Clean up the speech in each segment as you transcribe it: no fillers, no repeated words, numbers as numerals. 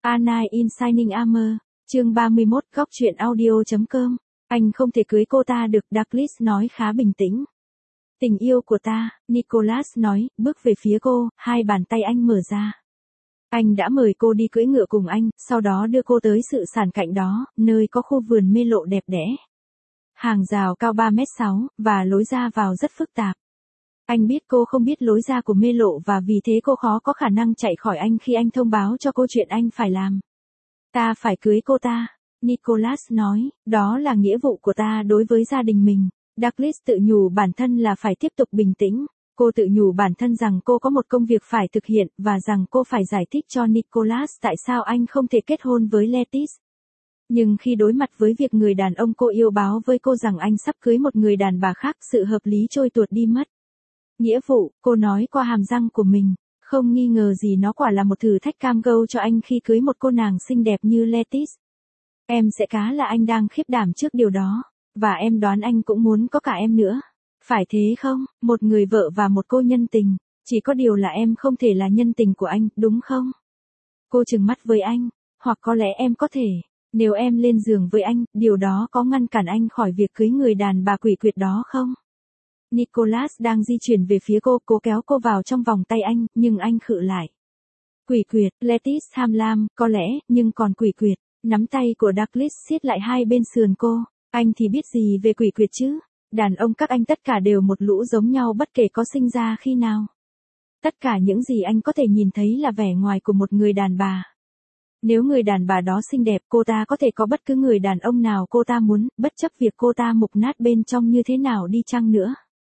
A Knight in Shining Armor, chương 31, góc truyện audio.com. Anh không thể cưới cô ta được, Douglas nói khá bình tĩnh. Tình yêu của ta, Nicholas nói, bước về phía cô, hai bàn tay anh mở ra. Anh đã mời cô đi cưỡi ngựa cùng anh, sau đó đưa cô tới sự sản cạnh đó, nơi có khu vườn mê lộ đẹp đẽ. Hàng rào cao 3m6, và lối ra vào rất phức tạp. Anh biết cô không biết lối ra của mê lộ và vì thế cô khó có khả năng chạy khỏi anh khi anh thông báo cho cô chuyện anh phải làm. Ta phải cưới cô ta, Nicholas nói, đó là nghĩa vụ của ta đối với gia đình mình. Douglas tự nhủ bản thân là phải tiếp tục bình tĩnh. Cô tự nhủ bản thân rằng cô có một công việc phải thực hiện và rằng cô phải giải thích cho Nicholas tại sao anh không thể kết hôn với Lettice. Nhưng khi đối mặt với việc người đàn ông cô yêu báo với cô rằng anh sắp cưới một người đàn bà khác, sự hợp lý trôi tuột đi mất. Nghĩa vụ, cô nói qua hàm răng của mình, không nghi ngờ gì nó quả là một thử thách cam go cho anh khi cưới một cô nàng xinh đẹp như Lettice. Em sẽ cá là anh đang khiếp đảm trước điều đó, và em đoán anh cũng muốn có cả em nữa. Phải thế không, một người vợ và một cô nhân tình, chỉ có điều là em không thể là nhân tình của anh, đúng không? Cô trừng mắt với anh, hoặc có lẽ em có thể, nếu em lên giường với anh, điều đó có ngăn cản anh khỏi việc cưới người đàn bà quỷ quyệt đó không? Nicholas đang di chuyển về phía cô, cố kéo cô vào trong vòng tay anh, nhưng anh khự lại. Quỷ quyệt, Lettice tham lam, có lẽ, nhưng còn quỷ quyệt. Nắm tay của Douglas siết lại hai bên sườn cô. Anh thì biết gì về quỷ quyệt chứ? Đàn ông các anh tất cả đều một lũ giống nhau bất kể có sinh ra khi nào. Tất cả những gì anh có thể nhìn thấy là vẻ ngoài của một người đàn bà. Nếu người đàn bà đó xinh đẹp, cô ta có thể có bất cứ người đàn ông nào cô ta muốn, bất chấp việc cô ta mục nát bên trong như thế nào đi chăng nữa.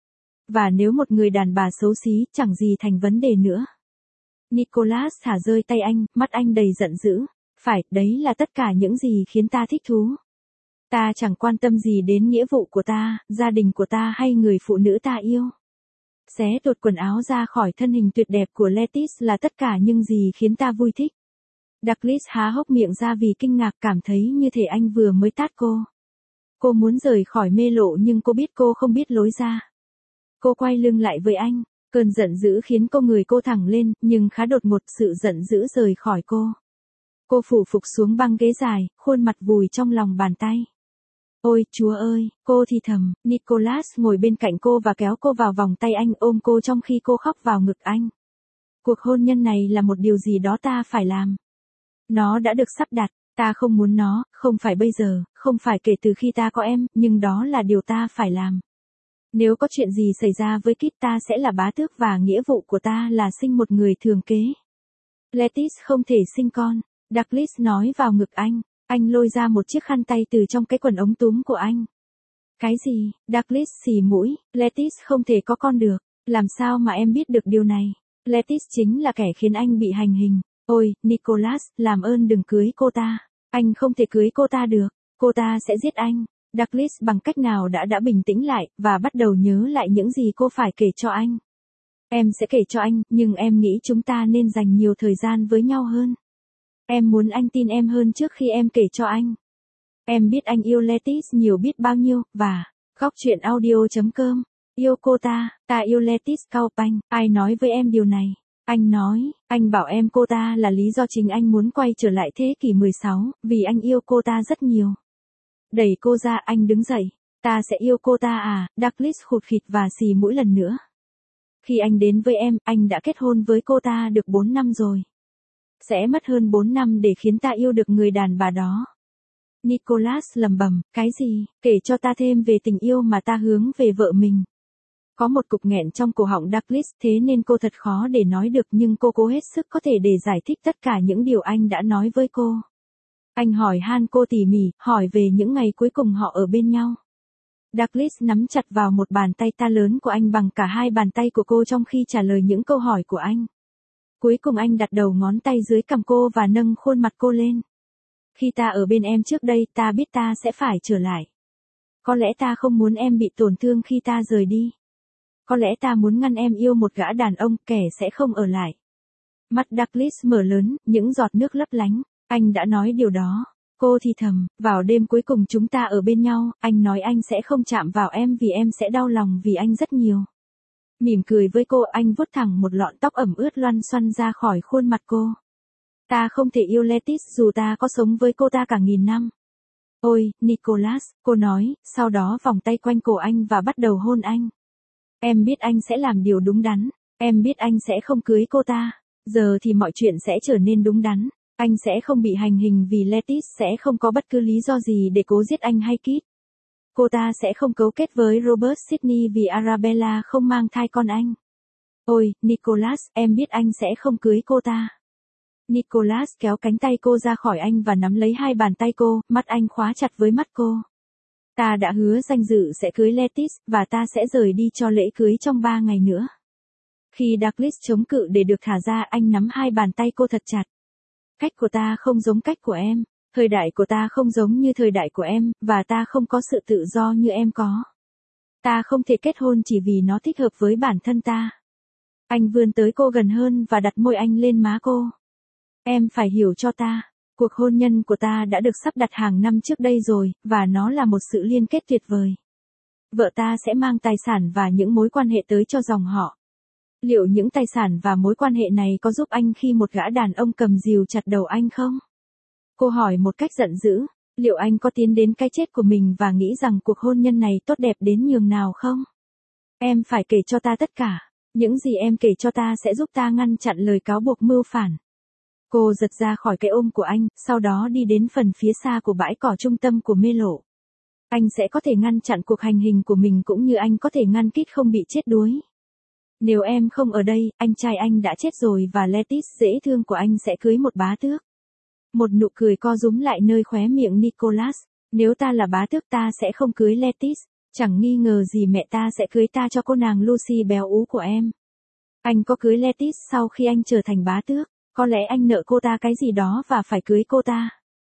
Và nếu một người đàn bà xấu xí, chẳng gì thành vấn đề nữa. Nicholas thả rơi tay anh, mắt anh đầy giận dữ. Phải, đấy là tất cả những gì khiến ta thích thú. Ta chẳng quan tâm gì đến nghĩa vụ của ta, gia đình của ta hay người phụ nữ ta yêu. Xé tuột quần áo ra khỏi thân hình tuyệt đẹp của Lettice là tất cả những gì khiến ta vui thích. Douglas há hốc miệng ra vì kinh ngạc, cảm thấy như thể anh vừa mới tát cô. Cô muốn rời khỏi mê lộ nhưng cô biết cô không biết lối ra. Cô quay lưng lại với anh, cơn giận dữ khiến người cô thẳng lên, nhưng khá đột ngột sự giận dữ rời khỏi cô. Cô phủ phục xuống băng ghế dài, khuôn mặt vùi trong lòng bàn tay. Ôi, Chúa ơi, cô thì thầm, Nicholas ngồi bên cạnh cô và kéo cô vào vòng tay anh, ôm cô trong khi cô khóc vào ngực anh. Cuộc hôn nhân này là một điều gì đó ta phải làm. Nó đã được sắp đặt, ta không muốn nó, không phải bây giờ, không phải kể từ khi ta có em, nhưng đó là điều ta phải làm. Nếu có chuyện gì xảy ra với Kit, ta sẽ là bá tước và nghĩa vụ của ta là sinh một người thừa kế. Lettice không thể sinh con, Douglas nói vào ngực anh lôi ra một chiếc khăn tay từ trong cái quần ống túm của anh. Cái gì? Douglas xì mũi, Lettice không thể có con được, làm sao mà em biết được điều này? Lettice chính là kẻ khiến anh bị hành hình. Ôi, Nicholas, làm ơn đừng cưới cô ta, anh không thể cưới cô ta được, cô ta sẽ giết anh. Douglas bằng cách nào đã bình tĩnh lại, và bắt đầu nhớ lại những gì cô phải kể cho anh. Em sẽ kể cho anh, nhưng em nghĩ chúng ta nên dành nhiều thời gian với nhau hơn. Em muốn anh tin em hơn trước khi em kể cho anh. Em biết anh yêu Lettice nhiều biết bao nhiêu, và, góc truyện audio.com, yêu cô ta yêu Lettice Caupin, ai nói với em điều này? Anh nói, anh bảo em cô ta là lý do chính anh muốn quay trở lại thế kỷ 16, vì anh yêu cô ta rất nhiều. Đẩy cô ra, anh đứng dậy. Ta sẽ yêu cô ta à? Douglas khụt khịt và xì mũi lần nữa. Khi anh đến với em, anh đã kết hôn với cô ta được 4 năm rồi. Sẽ mất hơn 4 năm để khiến ta yêu được người đàn bà đó. Nicholas lẩm bẩm, cái gì? Kể cho ta thêm về tình yêu mà ta hướng về vợ mình. Có một cục nghẹn trong cổ họng Douglas, thế nên cô thật khó để nói được, nhưng cô cố hết sức có thể để giải thích tất cả những điều anh đã nói với cô. Anh hỏi han cô tỉ mỉ, hỏi về những ngày cuối cùng họ ở bên nhau. Douglas nắm chặt vào một bàn tay ta lớn của anh bằng cả hai bàn tay của cô trong khi trả lời những câu hỏi của anh. Cuối cùng anh đặt đầu ngón tay dưới cằm cô và nâng khuôn mặt cô lên. Khi ta ở bên em trước đây, ta biết ta sẽ phải trở lại. Có lẽ ta không muốn em bị tổn thương khi ta rời đi. Có lẽ ta muốn ngăn em yêu một gã đàn ông, kẻ sẽ không ở lại. Mắt Douglas mở lớn, những giọt nước lấp lánh. Anh đã nói điều đó. Cô thì thầm, vào đêm cuối cùng chúng ta ở bên nhau, anh nói anh sẽ không chạm vào em vì em sẽ đau lòng vì anh rất nhiều. Mỉm cười với cô, anh vuốt thẳng một lọn tóc ẩm ướt loăn xoăn ra khỏi khuôn mặt cô. Ta không thể yêu Lettice dù ta có sống với cô ta cả nghìn năm. Ôi, Nicholas, cô nói, sau đó vòng tay quanh cổ anh và bắt đầu hôn anh. Em biết anh sẽ làm điều đúng đắn. Em biết anh sẽ không cưới cô ta. Giờ thì mọi chuyện sẽ trở nên đúng đắn. Anh sẽ không bị hành hình vì Lettice sẽ không có bất cứ lý do gì để cố giết anh hay Kit. Cô ta sẽ không cấu kết với Robert Sidney vì Arabella không mang thai con anh. Ôi, Nicholas, em biết anh sẽ không cưới cô ta. Nicholas kéo cánh tay cô ra khỏi anh và nắm lấy hai bàn tay cô, mắt anh khóa chặt với mắt cô. Ta đã hứa danh dự sẽ cưới Lettice, và ta sẽ rời đi cho lễ cưới trong 3 ngày nữa. Khi Douglas chống cự để được thả ra, anh nắm hai bàn tay cô thật chặt. Cách của ta không giống cách của em. Thời đại của ta không giống như thời đại của em, và ta không có sự tự do như em có. Ta không thể kết hôn chỉ vì nó thích hợp với bản thân ta. Anh vươn tới cô gần hơn và đặt môi anh lên má cô. Em phải hiểu cho ta. Cuộc hôn nhân của ta đã được sắp đặt hàng năm trước đây rồi, và nó là một sự liên kết tuyệt vời. Vợ ta sẽ mang tài sản và những mối quan hệ tới cho dòng họ. Liệu những tài sản và mối quan hệ này có giúp anh khi một gã đàn ông cầm rìu chặt đầu anh không? Cô hỏi một cách giận dữ, liệu anh có tiến đến cái chết của mình và nghĩ rằng cuộc hôn nhân này tốt đẹp đến nhường nào không? Em phải kể cho ta tất cả. Những gì em kể cho ta sẽ giúp ta ngăn chặn lời cáo buộc mưu phản. Cô giật ra khỏi cái ôm của anh, sau đó đi đến phần phía xa của bãi cỏ trung tâm của mê lộ. Anh sẽ có thể ngăn chặn cuộc hành hình của mình cũng như anh có thể ngăn Kit không bị chết đuối. Nếu em không ở đây, anh trai anh đã chết rồi và Lettice dễ thương của anh sẽ cưới một bá tước. Một nụ cười co rúm lại nơi khóe miệng Nicholas. Nếu ta là bá tước ta sẽ không cưới Lettice. Chẳng nghi ngờ gì mẹ ta sẽ cưới ta cho cô nàng Lucy béo ú của em. Anh có cưới Lettice sau khi anh trở thành bá tước. Có lẽ anh nợ cô ta cái gì đó và phải cưới cô ta.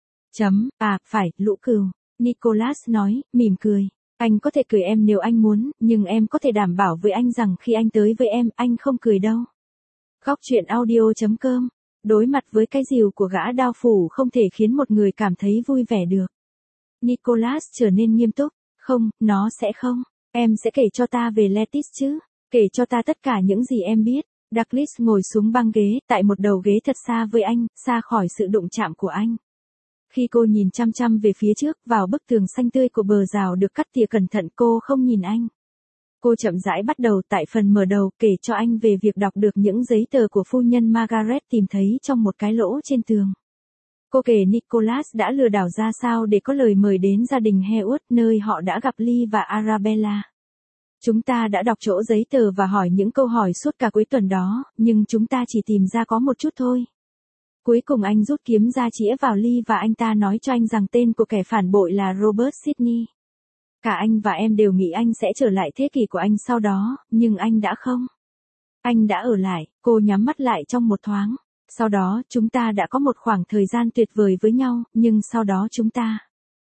Phải, lũ cừu. Nicholas nói, mỉm cười. Anh có thể cười em nếu anh muốn, nhưng em có thể đảm bảo với anh rằng khi anh tới với em, anh không cười đâu. Góc truyện audio.com. Đối mặt với cái rìu của gã đao phủ không thể khiến một người cảm thấy vui vẻ được. Nicholas trở nên nghiêm túc. Không, nó sẽ không. Em sẽ kể cho ta về Lettice chứ. Kể cho ta tất cả những gì em biết. Douglas ngồi xuống băng ghế, tại một đầu ghế thật xa với anh, xa khỏi sự đụng chạm của anh. Khi cô nhìn chăm chăm về phía trước, vào bức tường xanh tươi của bờ rào được cắt tỉa cẩn thận, cô không nhìn anh. Cô chậm rãi bắt đầu tại phần mở đầu, kể cho anh về việc đọc được những giấy tờ của phu nhân Margaret tìm thấy trong một cái lỗ trên tường. Cô kể Nicholas đã lừa đảo ra sao để có lời mời đến gia đình Hewood nơi họ đã gặp Lee và Arabella. Chúng ta đã đọc chỗ giấy tờ và hỏi những câu hỏi suốt cả cuối tuần đó, nhưng chúng ta chỉ tìm ra có một chút thôi. Cuối cùng anh rút kiếm ra chĩa vào Lee và anh ta nói cho anh rằng tên của kẻ phản bội là Robert Sidney. Cả anh và em đều nghĩ anh sẽ trở lại thế kỷ của anh sau đó, nhưng anh đã không. Anh đã ở lại, cô nhắm mắt lại trong một thoáng. Sau đó, chúng ta đã có một khoảng thời gian tuyệt vời với nhau, nhưng sau đó chúng ta...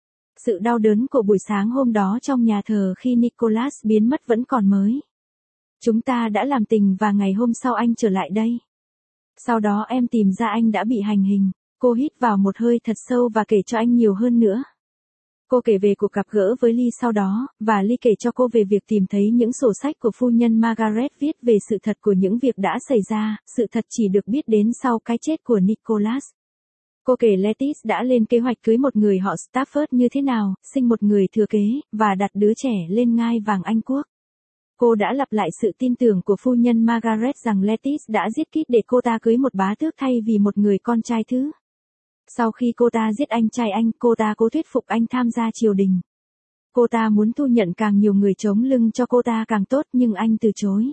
Sự đau đớn của buổi sáng hôm đó trong nhà thờ khi Nicholas biến mất vẫn còn mới. Chúng ta đã làm tình và ngày hôm sau anh trở lại đây. Sau đó em tìm ra anh đã bị hành hình. Cô hít vào một hơi thật sâu và kể cho anh nhiều hơn nữa. Cô kể về cuộc gặp gỡ với Lee sau đó, và Lee kể cho cô về việc tìm thấy những sổ sách của phu nhân Margaret viết về sự thật của những việc đã xảy ra, sự thật chỉ được biết đến sau cái chết của Nicholas. Cô kể Lettice đã lên kế hoạch cưới một người họ Stafford như thế nào, sinh một người thừa kế, và đặt đứa trẻ lên ngai vàng Anh quốc. Cô đã lặp lại sự tin tưởng của phu nhân Margaret rằng Lettice đã giết Kit để cô ta cưới một bá tước thay vì một người con trai thứ. Sau khi cô ta giết anh trai anh, cô ta cố thuyết phục anh tham gia triều đình. Cô ta muốn thu nhận càng nhiều người chống lưng cho cô ta càng tốt nhưng anh từ chối.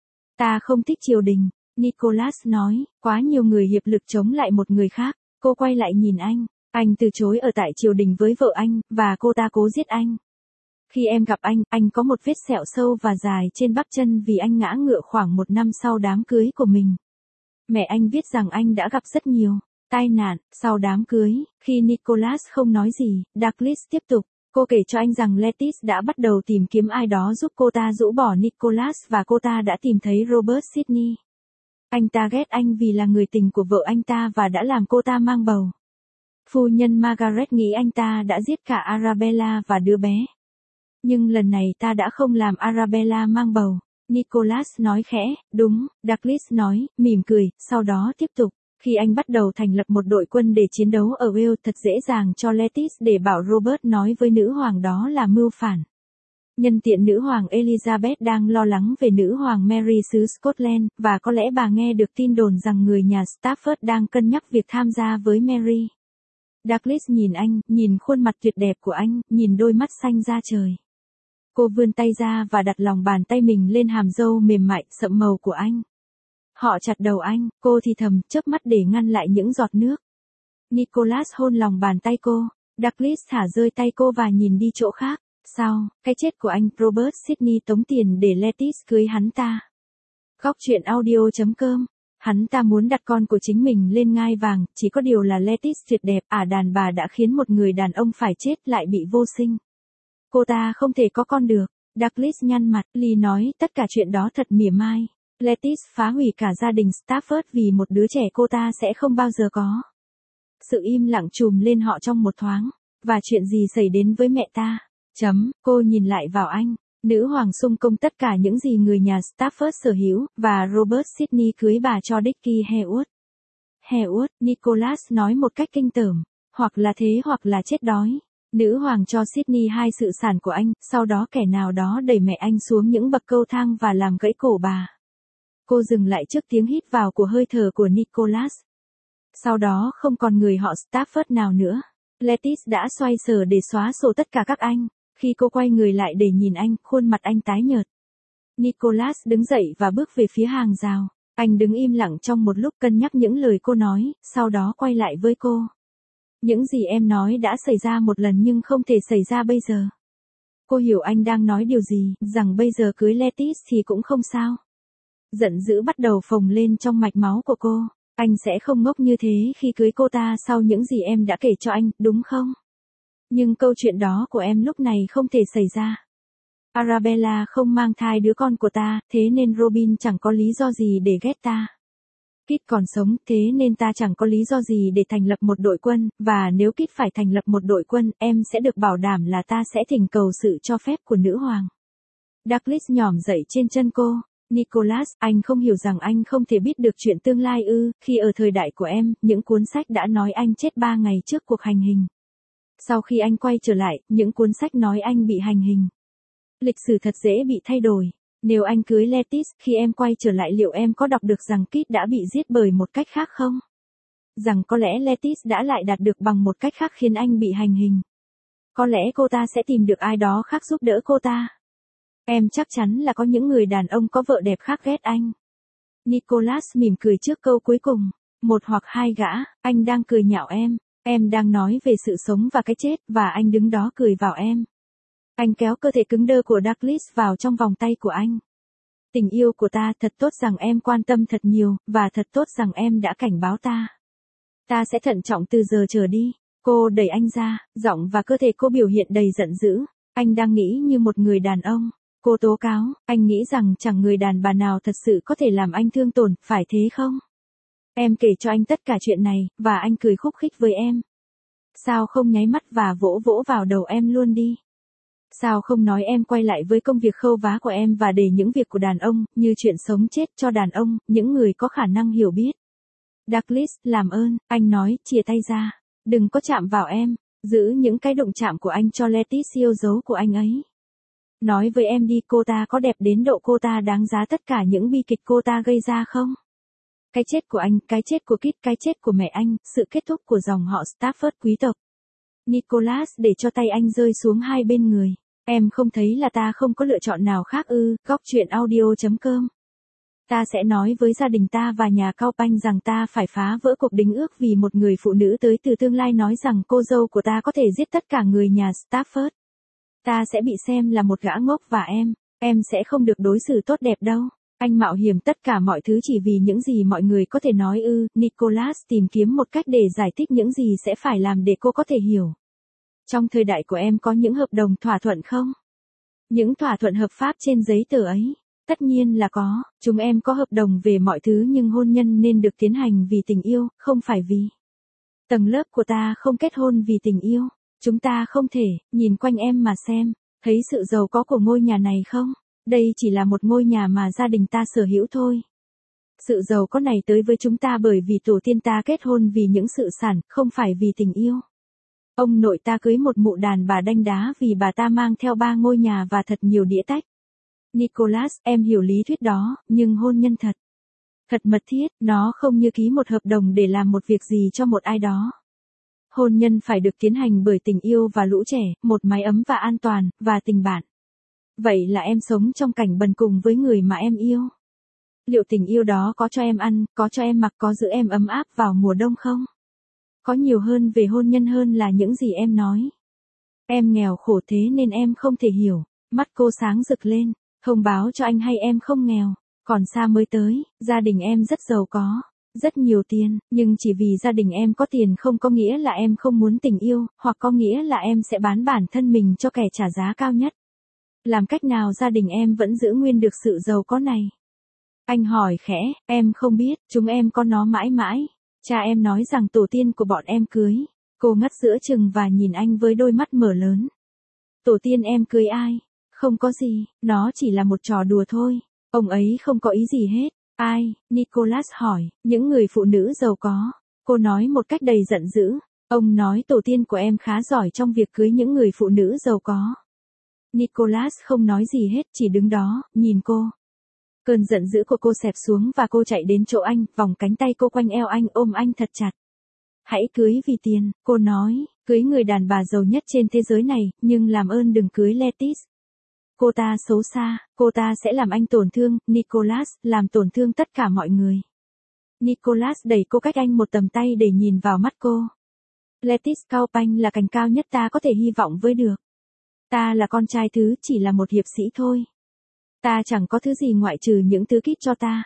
Ta không thích triều đình, Nicholas nói, quá nhiều người hiệp lực chống lại một người khác. Cô quay lại nhìn anh từ chối ở tại triều đình với vợ anh, và cô ta cố giết anh. Khi em gặp anh có một vết sẹo sâu và dài trên bắp chân vì anh ngã ngựa khoảng 1 năm sau đám cưới của mình. Mẹ anh viết rằng anh đã gặp rất nhiều tai nạn sau đám cưới. Khi Nicholas không nói gì, Douglas tiếp tục. Cô kể cho anh rằng Lettice đã bắt đầu tìm kiếm ai đó giúp cô ta rũ bỏ Nicholas và cô ta đã tìm thấy Robert Sidney. Anh ta ghét anh vì là người tình của vợ anh ta và đã làm cô ta mang bầu. Phu nhân Margaret nghĩ anh ta đã giết cả Arabella và đứa bé. Nhưng lần này ta đã không làm Arabella mang bầu. Nicholas nói khẽ, đúng, Douglas nói, mỉm cười, sau đó tiếp tục. Khi anh bắt đầu thành lập một đội quân để chiến đấu ở Wales, thật dễ dàng cho Lettice để bảo Robert nói với nữ hoàng đó là mưu phản. Nhân tiện nữ hoàng Elizabeth đang lo lắng về nữ hoàng Mary xứ Scotland, và có lẽ bà nghe được tin đồn rằng người nhà Stafford đang cân nhắc việc tham gia với Mary. Douglas nhìn anh, nhìn khuôn mặt tuyệt đẹp của anh, nhìn đôi mắt xanh da trời. Cô vươn tay ra và đặt lòng bàn tay mình lên hàm râu mềm mại, sậm màu của anh. Họ chặt đầu anh, cô thì thầm, chớp mắt để ngăn lại những giọt nước. Nicholas hôn lòng bàn tay cô. Douglas thả rơi tay cô và nhìn đi chỗ khác. Sau cái chết của anh, Robert Sidney tống tiền để Lettice cưới hắn ta. Góc truyện audio.com. Hắn ta muốn đặt con của chính mình lên ngai vàng, chỉ có điều là Lettice tuyệt đẹp, đàn bà đã khiến một người đàn ông phải chết lại bị vô sinh. Cô ta không thể có con được. Douglas nhăn mặt, Lee nói tất cả chuyện đó thật mỉa mai. Lettice phá hủy cả gia đình Stafford vì một đứa trẻ cô ta sẽ không bao giờ có. Sự im lặng trùm lên họ trong một thoáng. Và chuyện gì xảy đến với mẹ ta? Cô nhìn lại vào anh. Nữ hoàng xung công tất cả những gì người nhà Stafford sở hữu, và Robert Sidney cưới bà cho Dickie Haywood. Haywood, Nicholas nói một cách kinh tởm. Hoặc là thế hoặc là chết đói. Nữ hoàng cho Sidney 2 sự sản của anh, sau đó kẻ nào đó đẩy mẹ anh xuống những bậc cầu thang và làm gãy cổ bà. Cô dừng lại trước tiếng hít vào của hơi thở của Nicholas. Sau đó không còn người họ Stafford nào nữa. Lettice đã xoay sở để xóa sổ tất cả các anh. Khi cô quay người lại để nhìn anh, khuôn mặt anh tái nhợt. Nicholas đứng dậy và bước về phía hàng rào. Anh đứng im lặng trong một lúc cân nhắc những lời cô nói, sau đó quay lại với cô. Những gì em nói đã xảy ra một lần nhưng không thể xảy ra bây giờ. Cô hiểu anh đang nói điều gì, rằng bây giờ cưới Lettice thì cũng không sao. Giận dữ bắt đầu phồng lên trong mạch máu của cô. Anh sẽ không ngốc như thế khi cưới cô ta sau những gì em đã kể cho anh, đúng không? Nhưng câu chuyện đó của em lúc này không thể xảy ra. Arabella không mang thai đứa con của ta, thế nên Robin chẳng có lý do gì để ghét ta. Kit còn sống, thế nên ta chẳng có lý do gì để thành lập một đội quân, và nếu Kit phải thành lập một đội quân, em sẽ được bảo đảm là ta sẽ thỉnh cầu sự cho phép của nữ hoàng. Douglas nhỏm dậy trên chân cô. Nicholas, anh không hiểu rằng anh không thể biết được chuyện tương lai ư, khi ở thời đại của em, những cuốn sách đã nói anh chết 3 ngày trước cuộc hành hình. Sau khi anh quay trở lại, những cuốn sách nói anh bị hành hình. Lịch sử thật dễ bị thay đổi. Nếu anh cưới Lettice, khi em quay trở lại liệu em có đọc được rằng Kit đã bị giết bởi một cách khác không? Rằng có lẽ Lettice đã lại đạt được bằng một cách khác khiến anh bị hành hình. Có lẽ cô ta sẽ tìm được ai đó khác giúp đỡ cô ta. Em chắc chắn là có những người đàn ông có vợ đẹp khác ghét anh. Nicholas mỉm cười trước câu cuối cùng. 1 hoặc 2 gã, anh đang cười nhạo em. Em đang nói về sự sống và cái chết, và anh đứng đó cười vào em. Anh kéo cơ thể cứng đơ của Douglas vào trong vòng tay của anh. Tình yêu của ta, thật tốt rằng em quan tâm thật nhiều, và thật tốt rằng em đã cảnh báo ta. Ta sẽ thận trọng từ giờ trở đi. Cô đẩy anh ra, giọng và cơ thể cô biểu hiện đầy giận dữ. Anh đang nghĩ như một người đàn ông. Cô tố cáo, anh nghĩ rằng chẳng người đàn bà nào thật sự có thể làm anh thương tổn, phải thế không? Em kể cho anh tất cả chuyện này, và anh cười khúc khích với em. Sao không nháy mắt và vỗ vỗ vào đầu em luôn đi? Sao không nói em quay lại với công việc khâu vá của em và để những việc của đàn ông, như chuyện sống chết cho đàn ông, những người có khả năng hiểu biết? Douglas, làm ơn, anh nói, chìa tay ra. Đừng có chạm vào em, giữ những cái đụng chạm của anh cho Lettice yêu dấu của anh ấy. Nói với em đi, cô ta có đẹp đến độ cô ta đáng giá tất cả những bi kịch cô ta gây ra không? Cái chết của anh, cái chết của Kit, cái chết của mẹ anh, sự kết thúc của dòng họ Stafford quý tộc. Nicholas để cho tay anh rơi xuống hai bên người. Em không thấy là ta không có lựa chọn nào khác ư? Góc truyện audio.com. Ta sẽ nói với gia đình ta và nhà Cao Panh rằng ta phải phá vỡ cuộc đính ước vì một người phụ nữ tới từ tương lai nói rằng cô dâu của ta có thể giết tất cả người nhà Stafford. Ta sẽ bị xem là một gã ngốc và em sẽ không được đối xử tốt đẹp đâu. Anh mạo hiểm tất cả mọi thứ chỉ vì những gì mọi người có thể nói ư? Nicholas tìm kiếm một cách để giải thích những gì sẽ phải làm để cô có thể hiểu. Trong thời đại của em có những hợp đồng thỏa thuận không? Những thỏa thuận hợp pháp trên giấy tờ ấy. Tất nhiên là có, chúng em có hợp đồng về mọi thứ nhưng hôn nhân nên được tiến hành vì tình yêu, không phải vì. Tầng lớp của ta không kết hôn vì tình yêu. Chúng ta không thể, nhìn quanh em mà xem, thấy sự giàu có của ngôi nhà này không? Đây chỉ là một ngôi nhà mà gia đình ta sở hữu thôi. Sự giàu có này tới với chúng ta bởi vì tổ tiên ta kết hôn vì những sự sản, không phải vì tình yêu. Ông nội ta cưới một mụ đàn bà đanh đá vì bà ta mang theo 3 ngôi nhà và thật nhiều đĩa tách. Nicholas, em hiểu lý thuyết đó, nhưng hôn nhân thật. Thật mật thiết, nó không như ký một hợp đồng để làm một việc gì cho một ai đó. Hôn nhân phải được tiến hành bởi tình yêu và lũ trẻ, một mái ấm và an toàn, và tình bạn. Vậy là em sống trong cảnh bần cùng với người mà em yêu. Liệu tình yêu đó có cho em ăn, có cho em mặc, có giữ em ấm áp vào mùa đông không? Có nhiều hơn về hôn nhân hơn là những gì em nói. Em nghèo khổ thế nên em không thể hiểu. Mắt cô sáng rực lên. Thông báo cho anh hay em không nghèo. Còn xa mới tới, gia đình em rất giàu có. Rất nhiều tiền, nhưng chỉ vì gia đình em có tiền không có nghĩa là em không muốn tình yêu, hoặc có nghĩa là em sẽ bán bản thân mình cho kẻ trả giá cao nhất. Làm cách nào gia đình em vẫn giữ nguyên được sự giàu có này? Anh hỏi khẽ, em không biết, chúng em có nó mãi mãi. Cha em nói rằng tổ tiên của bọn em cưới. Cô ngất giữa chừng và nhìn anh với đôi mắt mở lớn. Tổ tiên em cưới ai? Không có gì, nó chỉ là một trò đùa thôi. Ông ấy không có ý gì hết. Ai? Nicholas hỏi, những người phụ nữ giàu có. Cô nói một cách đầy giận dữ. Ông nói tổ tiên của em khá giỏi trong việc cưới những người phụ nữ giàu có. Nicholas không nói gì hết, chỉ đứng đó, nhìn cô. Cơn giận dữ của cô xẹp xuống và cô chạy đến chỗ anh, vòng cánh tay cô quanh eo anh, ôm anh thật chặt. Hãy cưới vì tiền, cô nói, cưới người đàn bà giàu nhất trên thế giới này, nhưng làm ơn đừng cưới Lettice. Cô ta xấu xa, cô ta sẽ làm anh tổn thương, Nicholas, làm tổn thương tất cả mọi người. Nicholas đẩy cô cách anh một tầm tay để nhìn vào mắt cô. Lettice Caupin là cành cao nhất ta có thể hy vọng với được. Ta là con trai thứ, chỉ là một hiệp sĩ thôi. Ta chẳng có thứ gì ngoại trừ những thứ kít cho ta.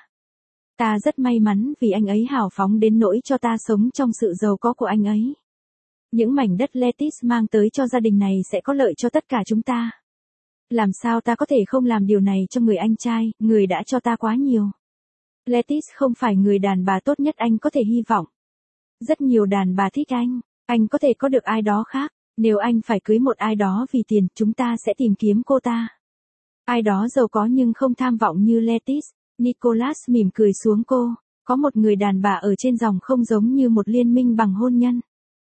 Ta rất may mắn vì anh ấy hào phóng đến nỗi cho ta sống trong sự giàu có của anh ấy. Những mảnh đất Lettice mang tới cho gia đình này sẽ có lợi cho tất cả chúng ta. Làm sao ta có thể không làm điều này cho người anh trai, người đã cho ta quá nhiều. Lettice không phải người đàn bà tốt nhất anh có thể hy vọng. Rất nhiều đàn bà thích anh có thể có được ai đó khác. Nếu anh phải cưới một ai đó vì tiền, chúng ta sẽ tìm kiếm cô ta. Ai đó giàu có nhưng không tham vọng như Lettice. Nicholas mỉm cười xuống cô. Có một người đàn bà ở trên dòng không giống như một liên minh bằng hôn nhân.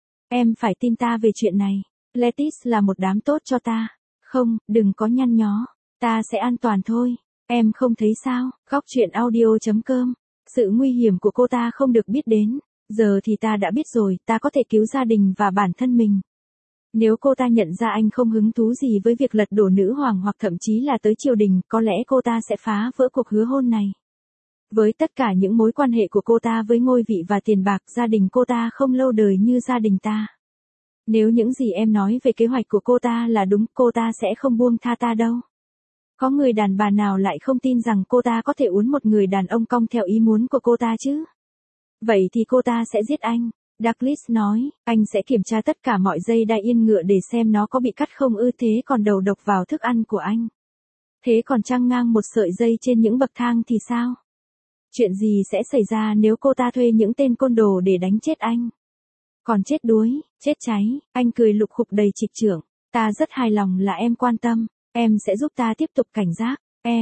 Em phải tin ta về chuyện này. Lettice là một đám tốt cho ta. Không, đừng có nhăn nhó. Ta sẽ an toàn thôi. Em không thấy sao? Góc truyện audio.com. Sự nguy hiểm của cô ta không được biết đến. Giờ thì ta đã biết rồi, ta có thể cứu gia đình và bản thân mình. Nếu cô ta nhận ra anh không hứng thú gì với việc lật đổ nữ hoàng hoặc thậm chí là tới triều đình, có lẽ cô ta sẽ phá vỡ cuộc hứa hôn này. Với tất cả những mối quan hệ của cô ta với ngôi vị và tiền bạc, gia đình cô ta không lâu đời như gia đình ta. Nếu những gì em nói về kế hoạch của cô ta là đúng, cô ta sẽ không buông tha ta đâu. Có người đàn bà nào lại không tin rằng cô ta có thể uốn một người đàn ông cong theo ý muốn của cô ta chứ? Vậy thì cô ta sẽ giết anh. Douglas nói, anh sẽ kiểm tra tất cả mọi dây đai yên ngựa để xem nó có bị cắt không ư, thế còn đầu độc vào thức ăn của anh. Thế còn trăng ngang một sợi dây trên những bậc thang thì sao? Chuyện gì sẽ xảy ra nếu cô ta thuê những tên côn đồ để đánh chết anh? Còn chết đuối, chết cháy, anh cười lục khục đầy trịch trưởng. Ta rất hài lòng là em quan tâm, em sẽ giúp ta tiếp tục cảnh giác.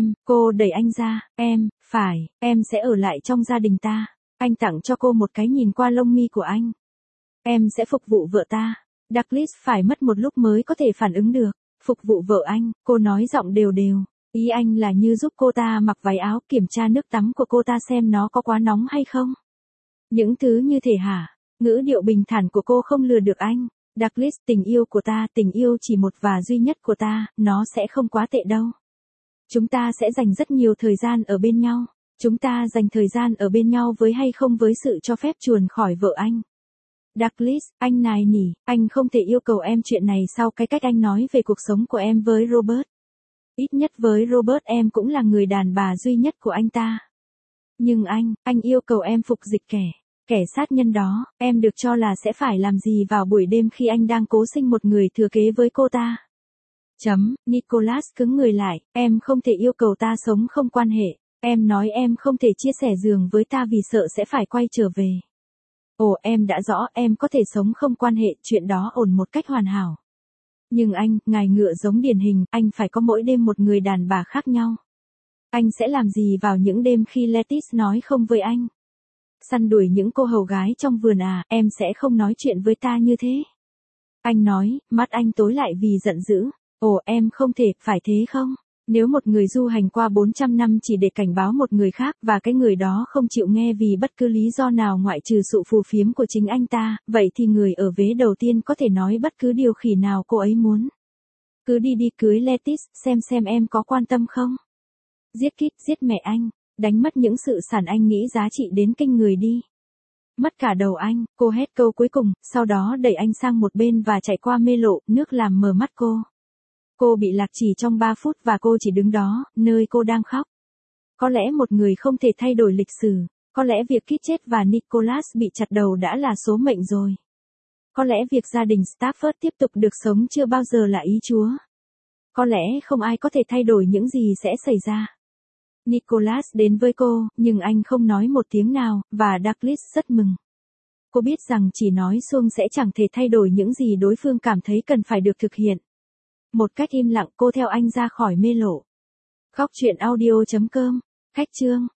Cô đẩy anh ra, em sẽ ở lại trong gia đình ta. Anh tặng cho cô một cái nhìn qua lông mi của anh. Em sẽ phục vụ vợ ta. Douglas phải mất một lúc mới có thể phản ứng được. Phục vụ vợ anh, cô nói giọng đều đều. Ý anh là như giúp cô ta mặc váy áo, kiểm tra nước tắm của cô ta xem nó có quá nóng hay không. Những thứ như thế hả? Ngữ điệu bình thản của cô không lừa được anh. Douglas, tình yêu của ta, tình yêu chỉ một và duy nhất của ta, nó sẽ không quá tệ đâu. Chúng ta sẽ dành rất nhiều thời gian ở bên nhau. Chúng ta dành thời gian ở bên nhau với hay không với sự cho phép chuồn khỏi vợ anh. Douglas, anh nài nỉ, anh không thể yêu cầu em chuyện này sau cái cách anh nói về cuộc sống của em với Robert. Ít nhất với Robert em cũng là người đàn bà duy nhất của anh ta. Nhưng anh yêu cầu em phục dịch kẻ sát nhân đó, em được cho là sẽ phải làm gì vào buổi đêm khi anh đang cố sinh một người thừa kế với cô ta. Nicholas cứng người lại, em không thể yêu cầu ta sống không quan hệ. Em nói em không thể chia sẻ giường với ta vì sợ sẽ phải quay trở về. Ồ, em đã rõ, em có thể sống không quan hệ, chuyện đó ổn một cách hoàn hảo. Nhưng ngài ngựa giống điển hình, anh phải có mỗi đêm một người đàn bà khác nhau. Anh sẽ làm gì vào những đêm khi Lettice nói không với anh? Săn đuổi những cô hầu gái trong vườn à, em sẽ không nói chuyện với ta như thế. Anh nói, mắt anh tối lại vì giận dữ. Ồ, em không thể, phải thế không? Nếu một người du hành qua 400 năm chỉ để cảnh báo một người khác và cái người đó không chịu nghe vì bất cứ lý do nào ngoại trừ sự phù phiếm của chính anh ta, vậy thì người ở vế đầu tiên có thể nói bất cứ điều khỉ nào cô ấy muốn. Cứ đi đi cưới Lettice, xem em có quan tâm không? Giết Kit, giết mẹ anh, đánh mất những sự sản anh nghĩ giá trị đến kinh người đi. Mất cả đầu anh, cô hét câu cuối cùng, sau đó đẩy anh sang một bên và chạy qua mê lộ, nước làm mờ mắt cô. Cô bị lạc chỉ trong 3 phút và cô chỉ đứng đó, nơi cô đang khóc. Có lẽ một người không thể thay đổi lịch sử, có lẽ việc Kit chết và Nicholas bị chặt đầu đã là số mệnh rồi. Có lẽ việc gia đình Stafford tiếp tục được sống chưa bao giờ là ý Chúa. Có lẽ không ai có thể thay đổi những gì sẽ xảy ra. Nicholas đến với cô, nhưng anh không nói một tiếng nào, và Douglas rất mừng. Cô biết rằng chỉ nói suông sẽ chẳng thể thay đổi những gì đối phương cảm thấy cần phải được thực hiện. Một cách im lặng cô theo anh ra khỏi mê lộ. Góc truyện audio.com. Khách chương.